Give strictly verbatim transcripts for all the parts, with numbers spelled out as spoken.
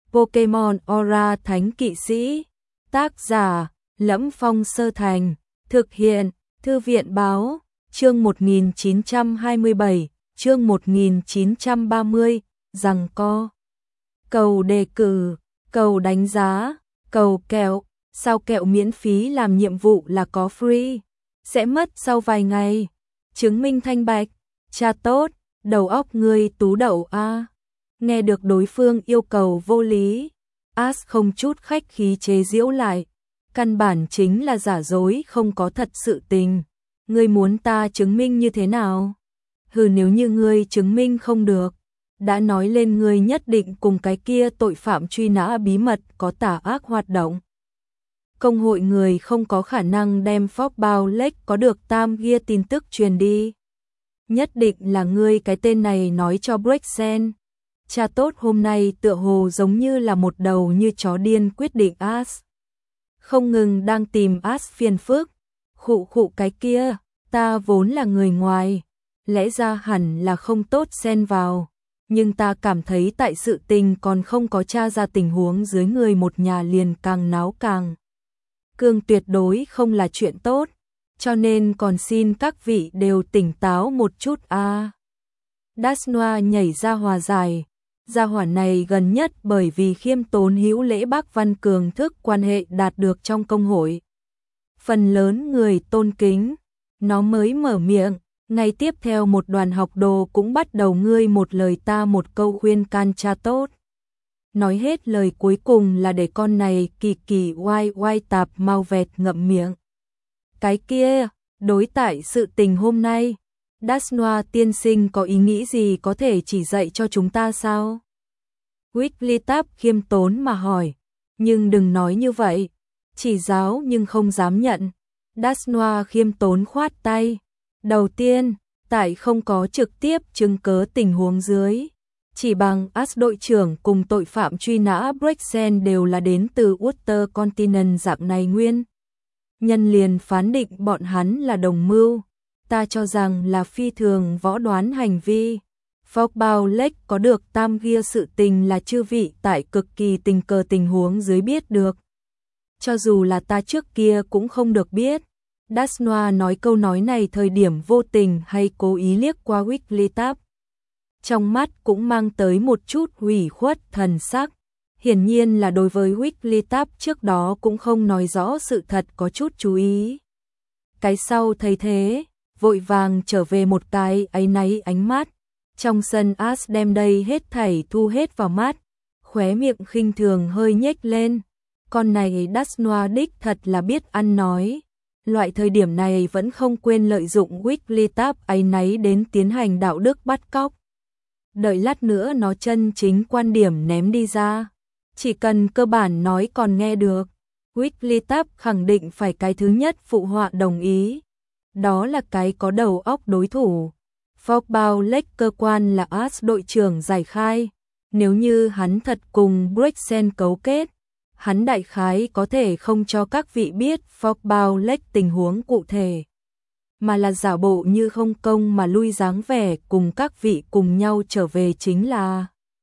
Pokemon Aura Thánh Kỵ Sĩ. Tác giả: Lẫm Phong Sơ Thành. Thực hiện: Thư viện Báo. Chương một nghìn chín trăm hai mươi bảy, chương một nghìn chín trăm ba mươi, giằng co. Cầu đề cử, cầu đánh giá, cầu kẹo, sao kẹo miễn phí làm nhiệm vụ là có free, sẽ mất sau vài ngày. Chứng minh thanh bạch, cha tốt, đầu óc ngươi tú đậu a. Nghe được đối phương yêu cầu vô lý, Ash không chút khách khí chế giễu lại, căn bản chính là giả dối không có thật sự tình. Ngươi muốn ta chứng minh như thế nào? Hừ, nếu như ngươi chứng minh không được, đã nói lên ngươi nhất định cùng cái kia tội phạm truy nã bí mật có tà ác hoạt động. Công hội người không có khả năng đem Fogbound Lake có được tam gia tin tức truyền đi. Nhất định là ngươi cái tên này nói cho Brexen. Cha tốt hôm nay tựa hồ giống như là một đầu như chó điên quyết định Ash. Không ngừng đang tìm Ash phiền phức. Khụ khụ cái kia, ta vốn là người ngoài, lẽ ra hẳn là không tốt xen vào, nhưng ta cảm thấy tại sự tình còn không có tra ra tình huống dưới người một nhà liền càng náo càng cương, tuyệt đối không là chuyện tốt, cho nên còn xin các vị đều tỉnh táo một chút a. À. Dasnoa nhảy ra hòa giải, gia hỏa này gần nhất bởi vì khiêm tốn hữu lễ Bác Văn Cường thức quan hệ đạt được trong công hội phần lớn người tôn kính, nó mới mở miệng, ngay tiếp theo một đoàn học đồ cũng bắt đầu ngươi một lời ta một câu khuyên can cha tốt. Nói hết lời cuối cùng là để con này kỳ kỳ oai oai tạp mau vẹt ngậm miệng. Cái kia, đối tại sự tình hôm nay, Dasnoa tiên sinh có ý nghĩ gì có thể chỉ dạy cho chúng ta sao? Wigglytuff khiêm tốn mà hỏi, nhưng đừng nói như vậy. Chỉ giáo nhưng không dám nhận. Dasnoa khiêm tốn khoát tay. Đầu tiên, tại không có trực tiếp chứng cớ tình huống dưới, chỉ bằng Ash đội trưởng cùng tội phạm truy nã Brexen đều là đến từ Outer Continent dạng này nguyên nhân liền phán định bọn hắn là đồng mưu. Ta cho rằng là phi thường võ đoán hành vi. Fogbound Lake có được tam gia sự tình là chư vị tại cực kỳ tình cờ tình huống dưới biết được. Cho dù là ta trước kia cũng không được biết. Dasnoa nói câu nói này thời điểm vô tình hay cố ý liếc qua Wigglytuff. Trong mắt cũng mang tới một chút hủy khuất thần sắc. Hiển nhiên là đối với Wigglytuff trước đó cũng không nói rõ sự thật có chút chú ý. Cái sau thấy thế, vội vàng trở về một cái áy náy ánh mắt. Trong sân Ash đem đây hết thảy thu hết vào mắt, khóe miệng khinh thường hơi nhếch lên. Con này Dasnoa đích thật là biết ăn nói. Loại thời điểm này vẫn không quên lợi dụng Wigglytuff áy náy đến tiến hành đạo đức bắt cóc. Đợi lát nữa nó chân chính quan điểm ném đi ra. Chỉ cần cơ bản nói còn nghe được. Wigglytuff khẳng định phải cái thứ nhất phụ họa đồng ý. Đó là cái có đầu óc đối thủ. Fogbound Lake cơ quan là Ash đội trưởng giải khai. Nếu như hắn thật cùng Brexen cấu kết, hắn đại khái có thể không cho các vị biết Fogbound Lake tình huống cụ thể, mà là giả bộ như không công mà lui dáng vẻ cùng các vị cùng nhau trở về chính là.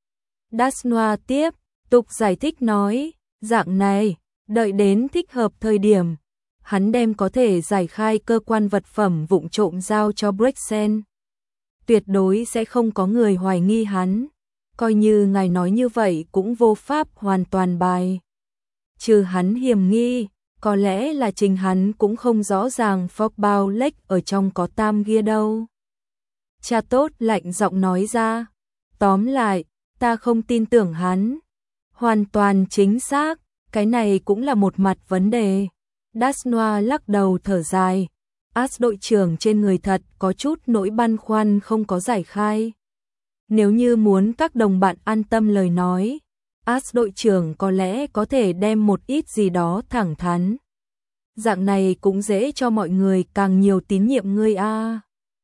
Dasnoa tiếp tục giải thích nói, dạng này, đợi đến thích hợp thời điểm, hắn đem có thể giải khai cơ quan vật phẩm vụng trộm giao cho Brexen. Tuyệt đối sẽ không có người hoài nghi hắn, coi như ngài nói như vậy cũng vô pháp hoàn toàn bài trừ hắn hiểm nghi, có lẽ là chính hắn cũng không rõ ràng Fogbound Lake ở trong có tam gia đâu. Cha tốt lạnh giọng nói ra, tóm lại, ta không tin tưởng hắn. Hoàn toàn chính xác, cái này cũng là một mặt vấn đề. Dasnoa lắc đầu thở dài, Ash đội trưởng trên người thật có chút nỗi băn khoăn không có giải khai. Nếu như muốn các đồng bạn an tâm lời nói, Ash đội trưởng có lẽ có thể đem một ít gì đó thẳng thắn. Dạng này cũng dễ cho mọi người càng nhiều tín nhiệm ngươi a. À.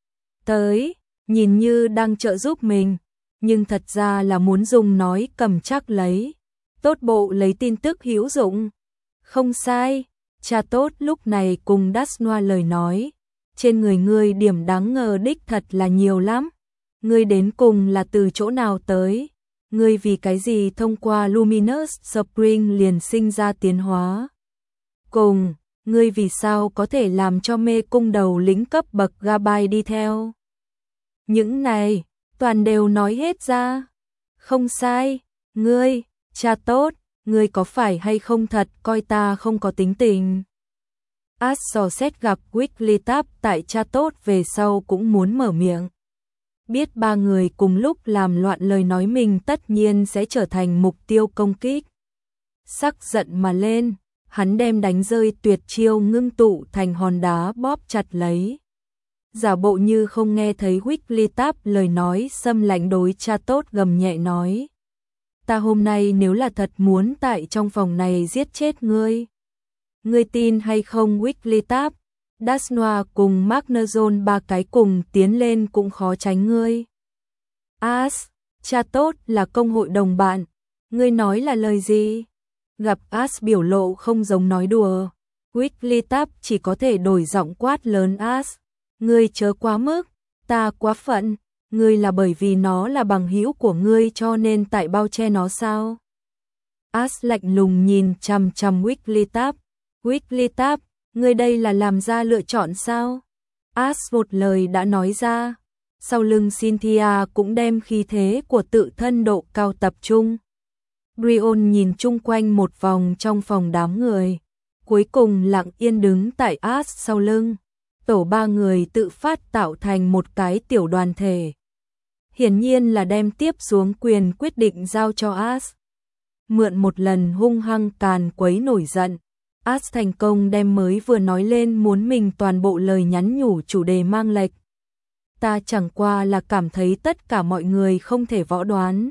Tới, nhìn như đang trợ giúp mình, nhưng thật ra là muốn dùng nói cầm chắc lấy. Tốt bộ lấy tin tức hữu dụng. Không sai, cha tốt lúc này cùng Dasnoa lời nói. Trên người ngươi điểm đáng ngờ đích thật là nhiều lắm. Ngươi đến cùng là từ chỗ nào tới? ngươi vì cái gì thông qua Luminous Spring liền sinh ra tiến hóa? Cùng, ngươi vì sao có thể làm cho mê cung đầu lĩnh cấp bậc Gabai đi theo? Những này, toàn đều nói hết ra. Không sai, ngươi, cha tốt, ngươi có phải hay không thật coi ta không có tính tình? Ash dò xét gặp Wigglytuff tại cha tốt về sau cũng muốn mở miệng. Biết ba người cùng lúc làm loạn lời nói mình tất nhiên sẽ trở thành mục tiêu công kích. Sắc giận mà lên, hắn đem đánh rơi tuyệt chiêu ngưng tụ thành hòn đá bóp chặt lấy. Giả bộ như không nghe thấy Wigglytuff lời nói xâm lạnh đối cha tốt gầm nhẹ nói. Ta hôm nay nếu là thật muốn tại trong phòng này giết chết ngươi. Ngươi tin hay không Wigglytuff? Dunsnoir cùng Magnezone ba cái cùng tiến lên cũng khó tránh ngươi. Ash, cha tốt là công hội đồng bạn. Ngươi nói là lời gì? Gặp Ash biểu lộ không giống nói đùa. Wigglytuff chỉ có thể đổi giọng quát lớn Ash. Ngươi chớ quá mức, ta quá phận. Ngươi là bởi vì nó là bằng hữu của ngươi cho nên tại bao che nó sao? Ash lạnh lùng nhìn chằm chằm Wigglytuff. Wigglytuff, ngươi đây là làm ra lựa chọn sao? Ash một lời đã nói ra. Sau lưng Cynthia cũng đem khí thế của tự thân độ cao tập trung. Brion nhìn chung quanh một vòng trong phòng đám người. Cuối cùng lặng yên đứng tại Ash sau lưng. Tổ ba người tự phát tạo thành một cái tiểu đoàn thể. Hiển nhiên là đem tiếp xuống quyền quyết định giao cho Ash. Mượn một lần hung hăng càn quấy nổi giận. Ash thành công đem mới vừa nói lên muốn mình toàn bộ lời nhắn nhủ chủ đề mang lệch. Ta chẳng qua là cảm thấy tất cả mọi người không thể võ đoán.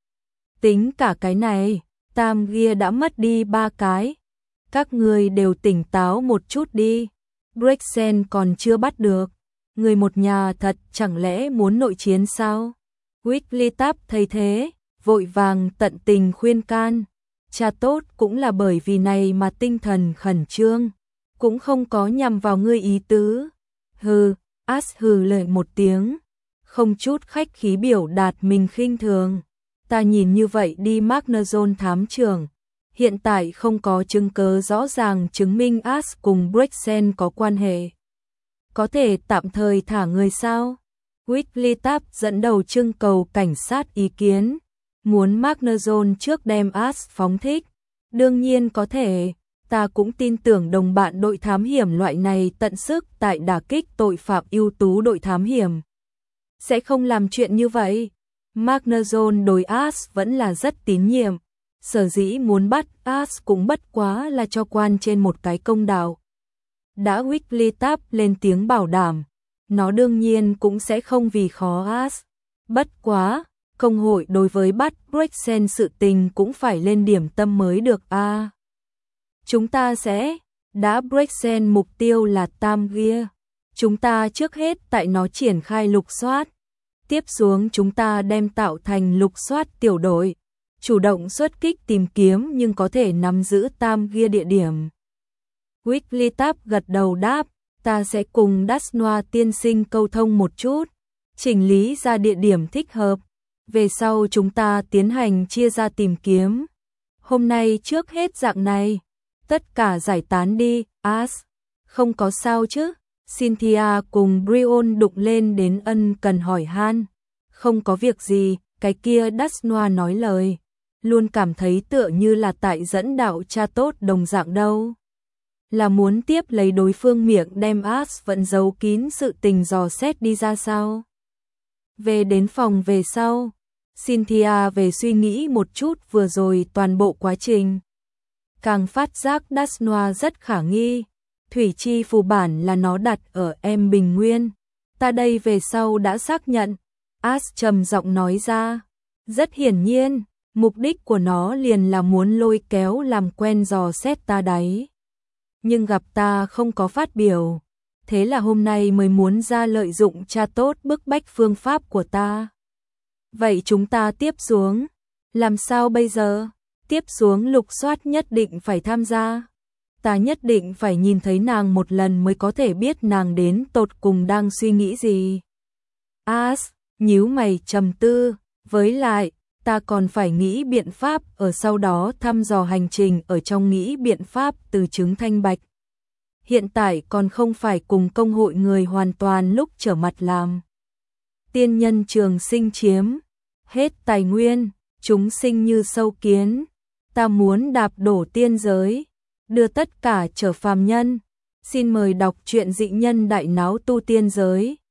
Tính cả cái này, Tam Gia đã mất đi ba cái. Các người đều tỉnh táo một chút đi. Brexen còn chưa bắt được. Người một nhà thật chẳng lẽ muốn nội chiến sao? Wigglytuff thấy thế, vội vàng tận tình khuyên can. Cha tốt cũng là bởi vì này mà tinh thần khẩn trương, cũng không có nhằm vào ngươi ý tứ. Hừ, Ash hừ lời một tiếng, không chút khách khí biểu đạt mình khinh thường. Ta nhìn như vậy đi Magnezone thám trưởng, hiện tại không có chứng cứ rõ ràng chứng minh Ash cùng Brexen có quan hệ. Có thể tạm thời thả người sao? Wigglytuff dẫn đầu trưng cầu cảnh sát ý kiến. Muốn Magnezone trước đem Ash phóng thích. Đương nhiên có thể, ta cũng tin tưởng đồng bạn đội thám hiểm loại này tận sức tại đả kích tội phạm ưu tú đội thám hiểm. Sẽ không làm chuyện như vậy. Magnezone đối Ash vẫn là rất tín nhiệm. Sở dĩ muốn bắt Ash cũng bất quá là cho quan trên một cái công đạo. Đã Wigglytuff lên tiếng bảo đảm, nó đương nhiên cũng sẽ không vì khó Ash. Bất quá, công hội đối với bắt Brexen sự tình cũng phải lên điểm tâm mới được a. À, chúng ta sẽ, đã Brexen mục tiêu là Tam Gia. Chúng ta trước hết tại nó triển khai lục soát. Tiếp xuống chúng ta đem tạo thành lục soát tiểu đội. Chủ động xuất kích tìm kiếm nhưng có thể nắm giữ Tam Gia địa điểm. Wigglytuff gật đầu đáp, ta sẽ cùng Dunsnoir tiên sinh câu thông một chút, chỉnh lý ra địa điểm thích hợp. Về sau chúng ta tiến hành chia ra tìm kiếm. Hôm nay trước hết dạng này, tất cả giải tán đi, Ash. Không có sao chứ? Cynthia cùng Brion đụng lên đến ân cần hỏi han. Không có việc gì, cái kia Dunsnoir nói lời. Luôn cảm thấy tựa như là tại dẫn đạo cha tốt đồng dạng đâu. Là muốn tiếp lấy đối phương miệng đem Ash vẫn giấu kín sự tình dò xét đi ra sao? Về đến phòng về sau, Cynthia về suy nghĩ một chút vừa rồi toàn bộ quá trình. Càng phát giác Dunsnoir rất khả nghi. Thủy chi phù bản là nó đặt ở em Bình Nguyên. Ta đây về sau đã xác nhận. Ash trầm giọng nói ra. Rất hiển nhiên, mục đích của nó liền là muốn lôi kéo làm quen dò xét ta đấy. Nhưng gặp ta không có phát biểu. Thế là hôm nay mới muốn ra lợi dụng cha tốt bức bách phương pháp của ta. Vậy chúng ta tiếp xuống. Làm sao bây giờ? Tiếp xuống lục soát nhất định phải tham gia. Ta nhất định phải nhìn thấy nàng một lần mới có thể biết nàng đến tột cùng đang suy nghĩ gì. Ash, nhíu mày trầm tư. Với lại, ta còn phải nghĩ biện pháp ở sau đó thăm dò hành trình ở trong nghĩ biện pháp từ chứng thanh bạch. Hiện tại còn không phải cùng công hội người hoàn toàn lúc trở mặt làm. Tiên nhân trường sinh chiếm hết tài nguyên, chúng sinh như sâu kiến, ta muốn đạp đổ tiên giới, đưa tất cả trở phàm nhân. Xin mời đọc truyện Dị Nhân Đại Náo Tu Tiên Giới.